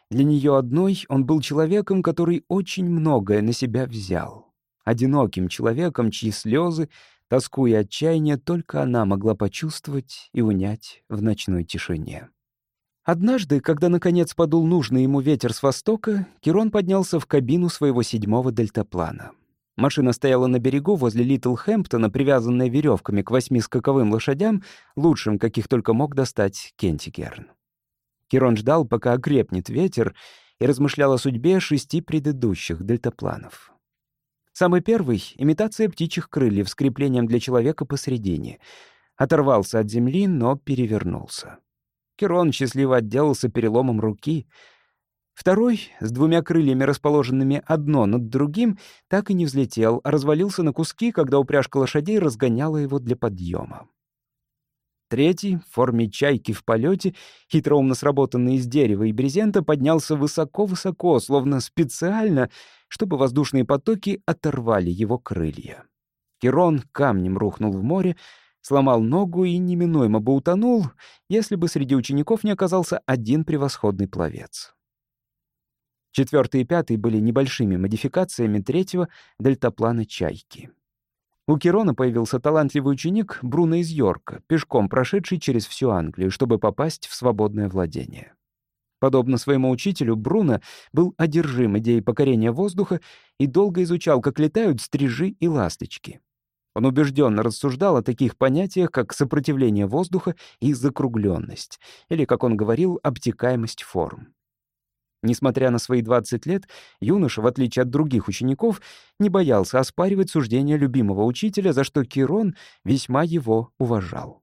Для нее одной он был человеком, который очень многое на себя взял. Одиноким человеком, чьи слезы, тоску и отчаяние только она могла почувствовать и унять в ночной тишине. Однажды, когда наконец подул нужный ему ветер с востока, Кирон поднялся в кабину своего седьмого дельтаплана. Машина стояла на берегу возле Литл-Хэмптона, привязанная веревками к восьми скаковым лошадям, лучшим, каких только мог достать Кентигерн. Кирон ждал, пока окрепнет ветер, и размышлял о судьбе шести предыдущих дельтапланов. Самый первый — имитация птичьих крыльев с креплением для человека посредине. Оторвался от земли, но перевернулся. Кирон счастливо отделался переломом руки. Второй, с двумя крыльями, расположенными одно над другим, так и не взлетел, а развалился на куски, когда упряжка лошадей разгоняла его для подъема. Третий, в форме чайки в полете, хитроумно сработанный из дерева и брезента, поднялся высоко-высоко, словно специально, чтобы воздушные потоки оторвали его крылья. Кирон камнем рухнул в море, сломал ногу и неминуемо бы утонул, если бы среди учеников не оказался один превосходный пловец. Четвертый и пятый были небольшими модификациями третьего дельтаплана «Чайки». У Кирона появился талантливый ученик Бруно из Йорка, пешком прошедший через всю Англию, чтобы попасть в свободное владение. Подобно своему учителю, Бруно был одержим идеей покорения воздуха и долго изучал, как летают стрижи и ласточки. Он убежденно рассуждал о таких понятиях, как сопротивление воздуха и закругленность, или, как он говорил, обтекаемость форм. Несмотря на свои двадцать лет, юноша, в отличие от других учеников, не боялся оспаривать суждения любимого учителя, за что Кирон весьма его уважал.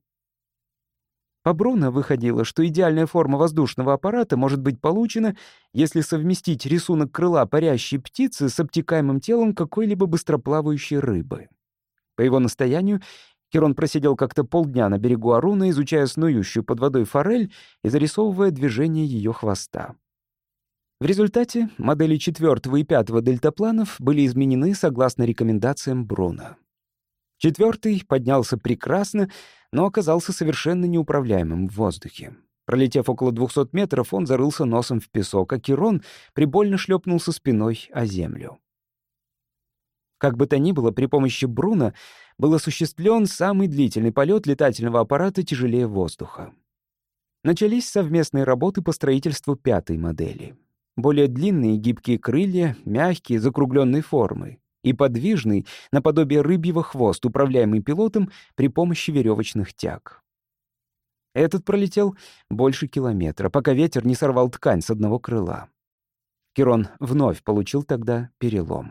По Бруно выходило, что идеальная форма воздушного аппарата может быть получена, если совместить рисунок крыла парящей птицы с обтекаемым телом какой-либо быстроплавающей рыбы. По его настоянию, Кирон просидел как-то полдня на берегу Аруна, изучая снующую под водой форель и зарисовывая движение ее хвоста. В результате модели четвертого и пятого дельтапланов были изменены согласно рекомендациям Бруно. Четвертый поднялся прекрасно, но оказался совершенно неуправляемым в воздухе. Пролетев около двухсот метров, он зарылся носом в песок, а Кирон прибольно шлепнулся спиной о землю. Как бы то ни было, при помощи Бруно был осуществлен самый длительный полет летательного аппарата тяжелее воздуха. Начались совместные работы по строительству пятой модели. Более длинные гибкие крылья, мягкие, закругленной формы и подвижный, наподобие рыбьего хвост, управляемый пилотом при помощи веревочных тяг. Этот пролетел больше километра, пока ветер не сорвал ткань с одного крыла. Кирон вновь получил тогда перелом.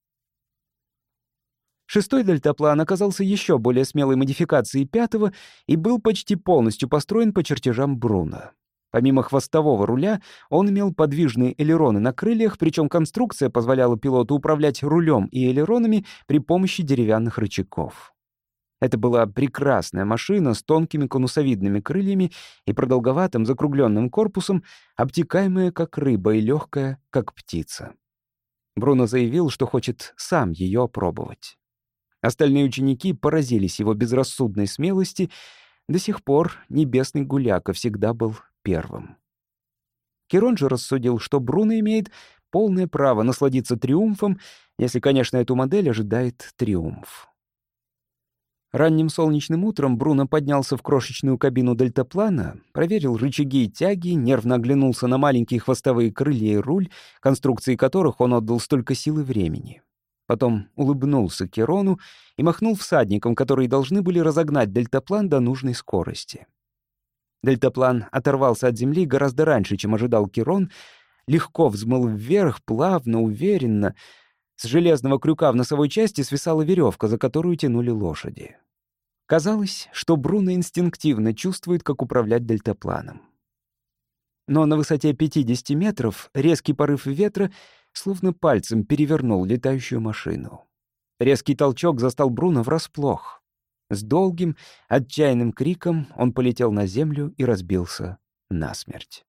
Шестой дельтаплан оказался еще более смелой модификацией пятого и был почти полностью построен по чертежам Бруно. Помимо хвостового руля, он имел подвижные элероны на крыльях, причем конструкция позволяла пилоту управлять рулем и элеронами при помощи деревянных рычагов. Это была прекрасная машина с тонкими конусовидными крыльями и продолговатым закругленным корпусом, обтекаемая как рыба и легкая, как птица. Бруно заявил, что хочет сам ее опробовать. Остальные ученики поразились его безрассудной смелости. До сих пор небесный гуляка всегда был первым. Кирон же рассудил, что Бруно имеет полное право насладиться триумфом, если, конечно, эту модель ожидает триумф. Ранним солнечным утром Бруно поднялся в крошечную кабину дельтаплана, проверил рычаги и тяги, нервно оглянулся на маленькие хвостовые крылья и руль, конструкции которых он отдал столько сил и времени. Потом улыбнулся Кирону и махнул всадникам, которые должны были разогнать дельтаплан до нужной скорости. Дельтаплан оторвался от земли гораздо раньше, чем ожидал Кирон, легко взмыл вверх, плавно, уверенно. С железного крюка в носовой части свисала веревка, за которую тянули лошади. Казалось, что Бруно инстинктивно чувствует, как управлять дельтапланом. Но на высоте пятидесяти метров резкий порыв ветра словно пальцем перевернул летающую машину. Резкий толчок застал Бруно врасплох. С долгим, отчаянным криком он полетел на землю и разбился насмерть.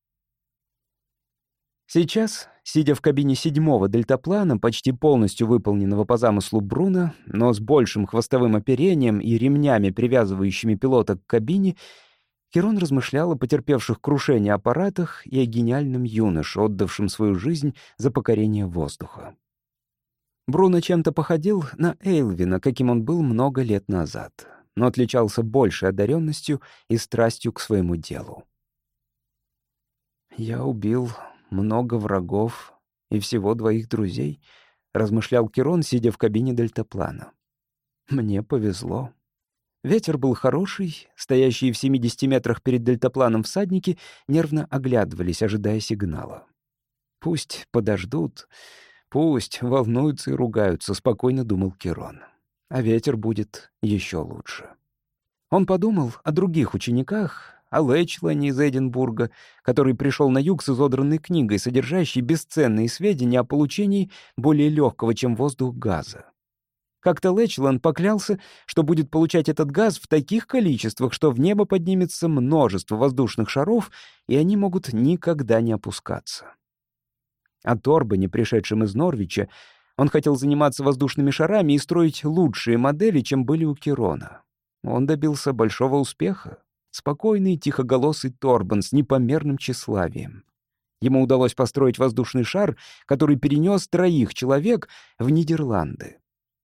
Сейчас, сидя в кабине седьмого дельтаплана, почти полностью выполненного по замыслу Бруно, но с большим хвостовым оперением и ремнями, привязывающими пилота к кабине, Кирон размышлял о потерпевших крушение аппаратах и о гениальном юноше, отдавшем свою жизнь за покорение воздуха. Бруно чем-то походил на Эйлвина, каким он был много лет назад, но отличался большей одаренностью и страстью к своему делу. «Я убил много врагов и всего двоих друзей», — размышлял Кирон, сидя в кабине дельтаплана. «Мне повезло». Ветер был хороший, стоящие в семидесяти метрах перед дельтапланом всадники нервно оглядывались, ожидая сигнала. «Пусть подождут, пусть волнуются и ругаются», — спокойно думал Кирон. «А ветер будет еще лучше». Он подумал о других учениках, о Лэчлане из Эдинбурга, который пришел на юг с изодранной книгой, содержащей бесценные сведения о получении более легкого, чем воздух, газа. Как-то Лэчлан поклялся, что будет получать этот газ в таких количествах, что в небо поднимется множество воздушных шаров, и они могут никогда не опускаться. О Торбане, пришедшем из Норвича, он хотел заниматься воздушными шарами и строить лучшие модели, чем были у Кирона. Он добился большого успеха. Спокойный, тихоголосый Торбан с непомерным тщеславием. Ему удалось построить воздушный шар, который перенес троих человек в Нидерланды.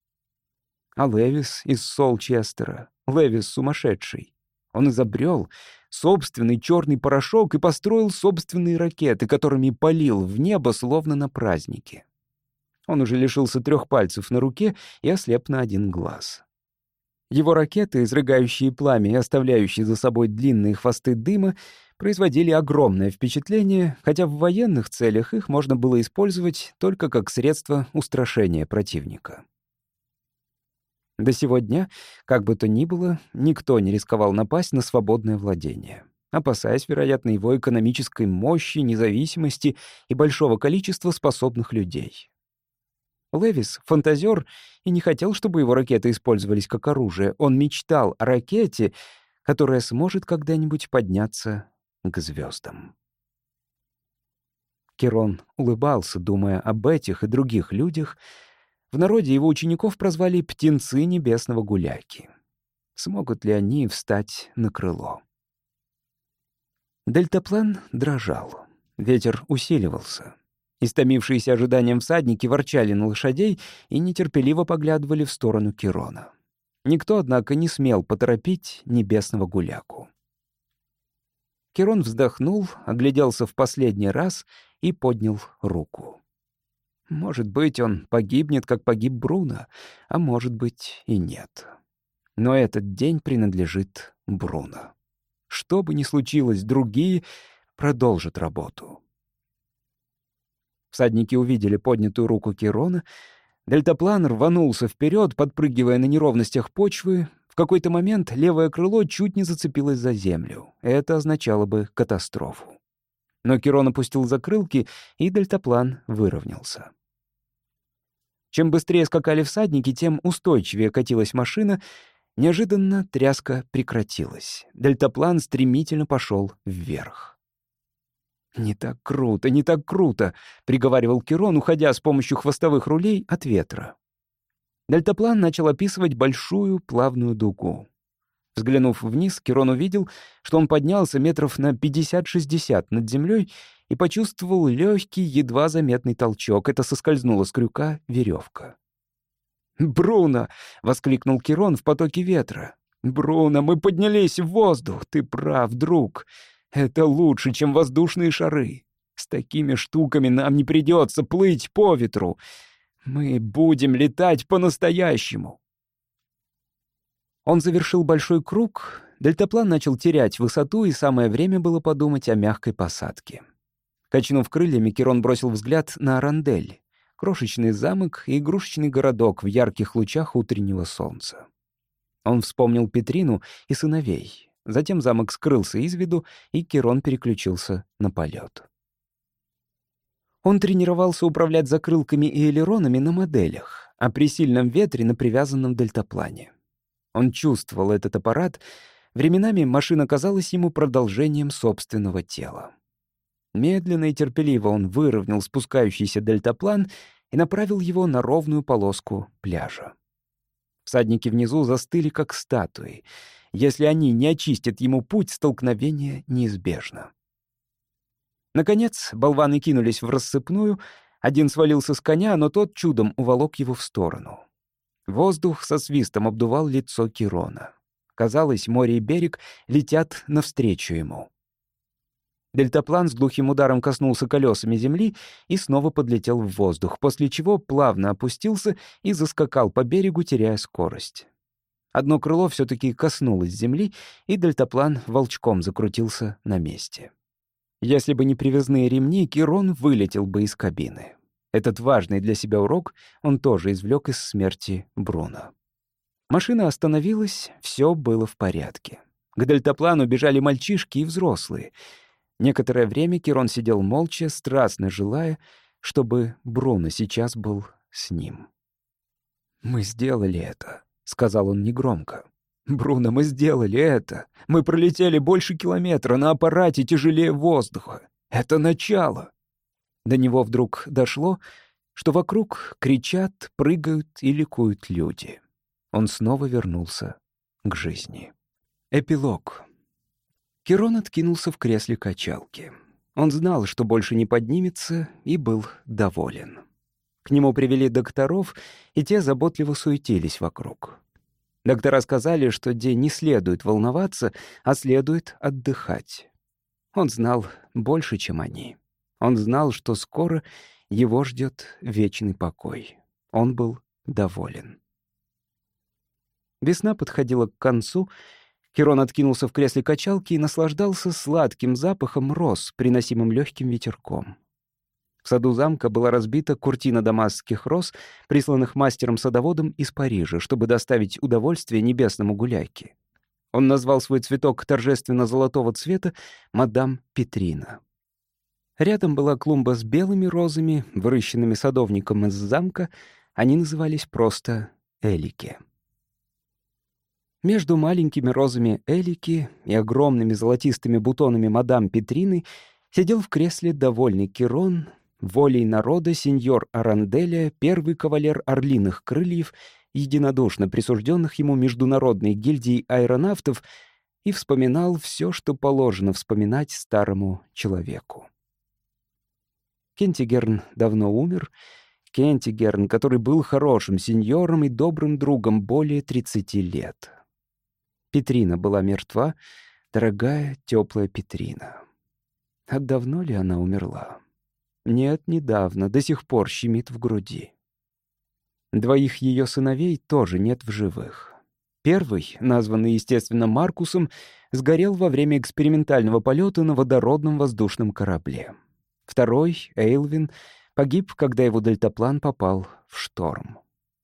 А Левис из Солчестера, Левис сумасшедший. Он изобрел собственный черный порошок и построил собственные ракеты, которыми палил в небо, словно на празднике. Он уже лишился трех пальцев на руке и ослеп на один глаз. Его ракеты, изрыгающие пламя и оставляющие за собой длинные хвосты дыма, производили огромное впечатление, хотя в военных целях их можно было использовать только как средство устрашения противника. До сего дня, как бы то ни было, никто не рисковал напасть на свободное владение, опасаясь, вероятно, его экономической мощи, независимости и большого количества способных людей. Левис — фантазер и не хотел, чтобы его ракеты использовались как оружие. Он мечтал о ракете, которая сможет когда-нибудь подняться к звездам. Кирон улыбался, думая об этих и других людях. В народе его учеников прозвали «птенцы небесного гуляки». Смогут ли они встать на крыло? Дельтаплан дрожал. Ветер усиливался. Истомившиеся ожиданием всадники ворчали на лошадей и нетерпеливо поглядывали в сторону Кирона. Никто, однако, не смел поторопить небесного гуляку. Кирон вздохнул, огляделся в последний раз и поднял руку. Может быть, он погибнет, как погиб Бруно, а может быть и нет. Но этот день принадлежит Бруно. Что бы ни случилось, другие продолжат работу. Всадники увидели поднятую руку Кирона. Дельтаплан рванулся вперед, подпрыгивая на неровностях почвы. В какой-то момент левое крыло чуть не зацепилось за землю. Это означало бы катастрофу. Но Кирон опустил закрылки, и дельтаплан выровнялся. Чем быстрее скакали всадники, тем устойчивее катилась машина. Неожиданно тряска прекратилась. Дельтаплан стремительно пошел вверх. «Не так круто, не так круто», — приговаривал Кирон, уходя с помощью хвостовых рулей от ветра. Дельтаплан начал описывать большую плавную дугу. Взглянув вниз, Кирон увидел, что он поднялся метров на пятьдесят-шестьдесят над землей и почувствовал легкий, едва заметный толчок. Это соскользнула с крюка веревка. «Бруно!» — воскликнул Кирон в потоке ветра. «Бруно, мы поднялись в воздух! Ты прав, друг! Это лучше, чем воздушные шары! С такими штуками нам не придется плыть по ветру! Мы будем летать по-настоящему!» Он завершил большой круг, дельтаплан начал терять высоту, и самое время было подумать о мягкой посадке. Качнув крыльями, Кирон бросил взгляд на Арандель, крошечный замок и игрушечный городок в ярких лучах утреннего солнца. Он вспомнил Петрину и сыновей. Затем замок скрылся из виду, и Кирон переключился на полет. Он тренировался управлять закрылками и элеронами на моделях, а при сильном ветре — на привязанном дельтаплане. Он чувствовал этот аппарат. Временами машина казалась ему продолжением собственного тела. Медленно и терпеливо он выровнял спускающийся дельтаплан и направил его на ровную полоску пляжа. Всадники внизу застыли, как статуи. Если они не очистят ему путь, столкновение неизбежно. Наконец, болваны кинулись в рассыпную. Один свалился с коня, но тот чудом уволок его в сторону. Воздух со свистом обдувал лицо Кирона. Казалось, море и берег летят навстречу ему. Дельтаплан с глухим ударом коснулся колесами земли и снова подлетел в воздух, после чего плавно опустился и заскакал по берегу, теряя скорость. Одно крыло все-таки коснулось земли, и дельтаплан волчком закрутился на месте. Если бы не привязные ремни, Кирон вылетел бы из кабины. Этот важный для себя урок он тоже извлек из смерти Бруно. Машина остановилась, все было в порядке. К дельтаплану бежали мальчишки и взрослые. Некоторое время Кирон сидел молча, страстно желая, чтобы Бруно сейчас был с ним. «Мы сделали это», — сказал он негромко. «Бруно, мы сделали это. Мы пролетели больше километра на аппарате тяжелее воздуха. Это начало». До него вдруг дошло, что вокруг кричат, прыгают и ликуют люди. Он снова вернулся к жизни. Эпилог. Кирон откинулся в кресле качалки. Он знал, что больше не поднимется, и был доволен. К нему привели докторов, и те заботливо суетились вокруг. Доктора сказали, что Де не следует волноваться, а следует отдыхать. Он знал больше, чем они. Он знал, что скоро его ждет вечный покой. Он был доволен. Весна подходила к концу. Кирон откинулся в кресле качалки и наслаждался сладким запахом роз, приносимым легким ветерком. В саду замка была разбита куртина дамасских роз, присланных мастером-садоводом из Парижа, чтобы доставить удовольствие небесному гуляйке. Он назвал свой цветок торжественно-золотого цвета «Мадам Петрина». Рядом была клумба с белыми розами, выращенными садовником из замка. Они назывались просто «элики». Между маленькими розами элики и огромными золотистыми бутонами мадам Петрины сидел в кресле довольный Кирон, волей народа сеньор Аранделя, первый кавалер орлиных крыльев, единодушно присужденных ему международной гильдией аэронавтов, и вспоминал все, что положено вспоминать старому человеку. Кентигерн давно умер. Кентигерн, который был хорошим сеньором и добрым другом более тридцати лет. Петрина была мертва, дорогая, теплая Петрина. А давно ли она умерла? Нет, недавно, до сих пор щемит в груди. Двоих ее сыновей тоже нет в живых. Первый, названный, естественно, Маркусом, сгорел во время экспериментального полета на водородном воздушном корабле. Второй, Эйлвин, погиб, когда его дельтаплан попал в шторм.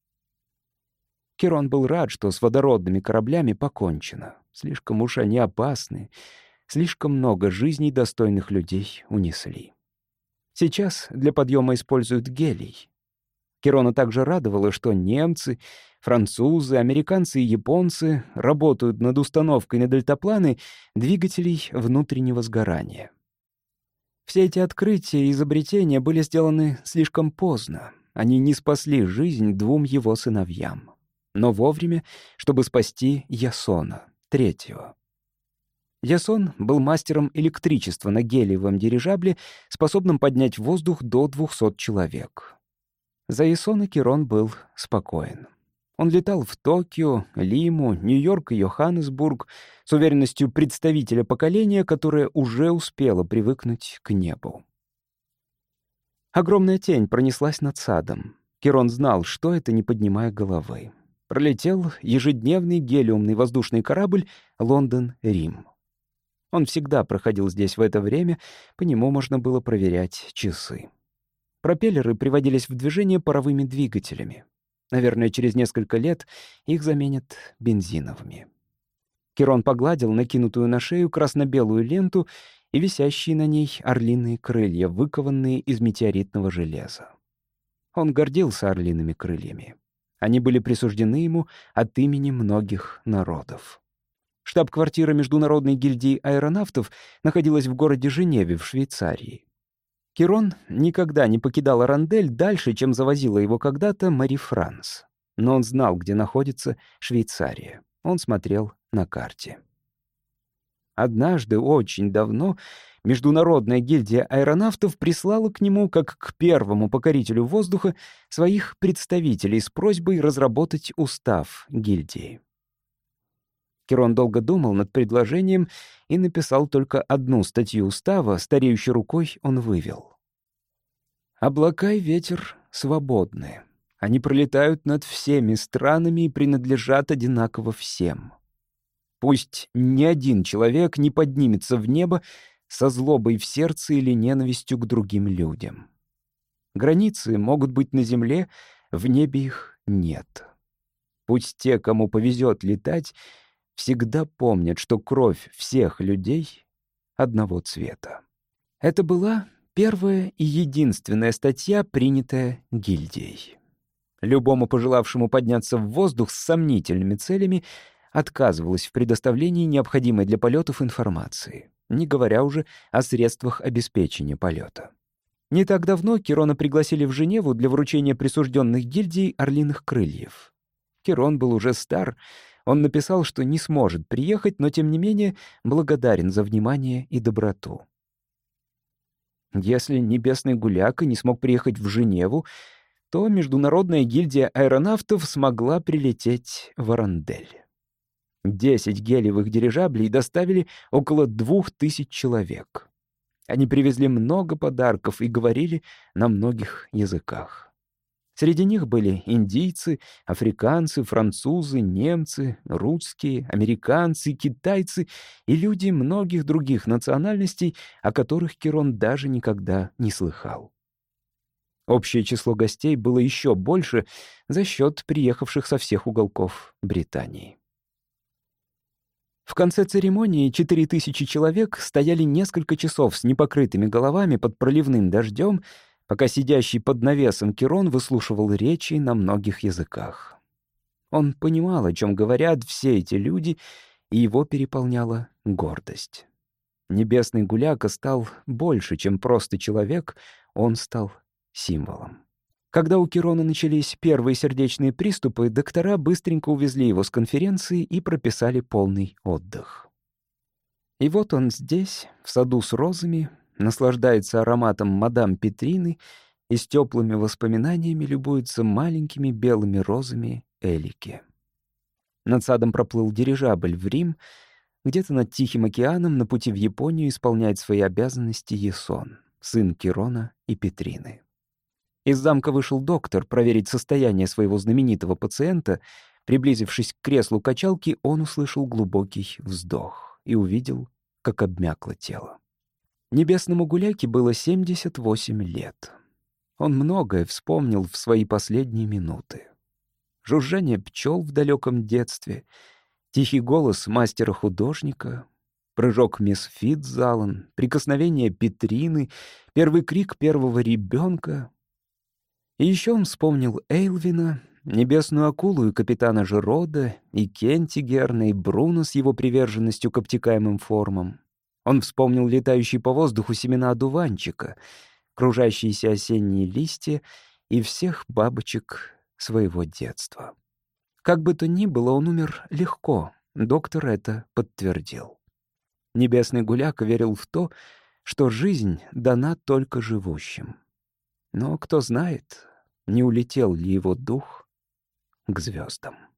Кирон был рад, что с водородными кораблями покончено. Слишком уж они опасны, слишком много жизней достойных людей унесли. Сейчас для подъема используют гелий. Кирона также радовало, что немцы, французы, американцы и японцы работают над установкой на дельтапланы двигателей внутреннего сгорания. Все эти открытия и изобретения были сделаны слишком поздно. Они не спасли жизнь двум его сыновьям. Но вовремя, чтобы спасти Ясона, третьего. Ясон был мастером электричества на гелиевом дирижабле, способном поднять в воздух до двухсот человек. За Ясона Кирон был спокоен. Он летал в Токио, Лиму, Нью-Йорк и Йоханнесбург с уверенностью представителя поколения, которое уже успело привыкнуть к небу. Огромная тень пронеслась над садом. Кирон знал, что это, не поднимая головы. Пролетел ежедневный гелиумный воздушный корабль «Лондон-Рим». Он всегда проходил здесь в это время, по нему можно было проверять часы. Пропеллеры приводились в движение паровыми двигателями. Наверное, через несколько лет их заменят бензиновыми. Кирон погладил накинутую на шею красно-белую ленту и висящие на ней орлиные крылья, выкованные из метеоритного железа. Он гордился орлиными крыльями. Они были присуждены ему от имени многих народов. Штаб-квартира Международной гильдии аэронавтов находилась в городе Женеве в Швейцарии. Кирон никогда не покидал Арандель дальше, чем завозила его когда-то Мари Франс. Но он знал, где находится Швейцария. Он смотрел на карте. Однажды, очень давно, Международная гильдия аэронавтов прислала к нему, как к первому покорителю воздуха, своих представителей с просьбой разработать устав гильдии. Кирон долго думал над предложением и написал только одну статью устава, стареющей рукой он вывел. «Облака и ветер свободны. Они пролетают над всеми странами и принадлежат одинаково всем. Пусть ни один человек не поднимется в небо со злобой в сердце или ненавистью к другим людям. Границы могут быть на земле, в небе их нет. Пусть те, кому повезет летать, всегда помнят, что кровь всех людей одного цвета». Это была первая и единственная статья, принятая гильдией. Любому пожелавшему подняться в воздух с сомнительными целями отказывалась в предоставлении необходимой для полетов информации, не говоря уже о средствах обеспечения полета. Не так давно Кирона пригласили в Женеву для вручения присужденных гильдией орлиных крыльев. Кирон был уже стар, он написал, что не сможет приехать, но тем не менее благодарен за внимание и доброту. Если небесный гуляка не смог приехать в Женеву, то Международная гильдия аэронавтов смогла прилететь в Арандель. Десять гелиевых дирижаблей доставили около двух тысяч человек. Они привезли много подарков и говорили на многих языках. Среди них были индийцы, африканцы, французы, немцы, русские, американцы, китайцы и люди многих других национальностей, о которых Кирон даже никогда не слыхал. Общее число гостей было еще больше за счет приехавших со всех уголков Британии. В конце церемонии четыре тысячи человек стояли несколько часов с непокрытыми головами под проливным дождем, пока сидящий под навесом Кирон выслушивал речи на многих языках. Он понимал, о чем говорят все эти люди, и его переполняла гордость. Небесный гуляка стал больше, чем просто человек, он стал символом. Когда у Кирона начались первые сердечные приступы, доктора быстренько увезли его с конференции и прописали полный отдых. И вот он здесь, в саду с розами, наслаждается ароматом мадам Петрины и с теплыми воспоминаниями любуется маленькими белыми розами Элики. Над садом проплыл дирижабль в Рим, где-то над Тихим океаном на пути в Японию исполняет свои обязанности Ясон, сын Кирона и Петрины. Из замка вышел доктор проверить состояние своего знаменитого пациента. Приблизившись к креслу качалки, он услышал глубокий вздох и увидел, как обмякло тело. Небесному гуляке было семьдесят восемь лет. Он многое вспомнил в свои последние минуты. Жужжание пчел в далеком детстве, тихий голос мастера-художника, прыжок мисс Фитзалан, прикосновение Петрины, первый крик первого ребенка. И еще он вспомнил Эйлвина, небесную акулу и капитана Жерода, и Кентигерна, и Бруно с его приверженностью к обтекаемым формам. Он вспомнил летающие по воздуху семена одуванчика, кружащиеся осенние листья и всех бабочек своего детства. Как бы то ни было, он умер легко, доктор это подтвердил. Небесный гуляка верил в то, что жизнь дана только живущим. Но кто знает, не улетел ли его дух к звездам.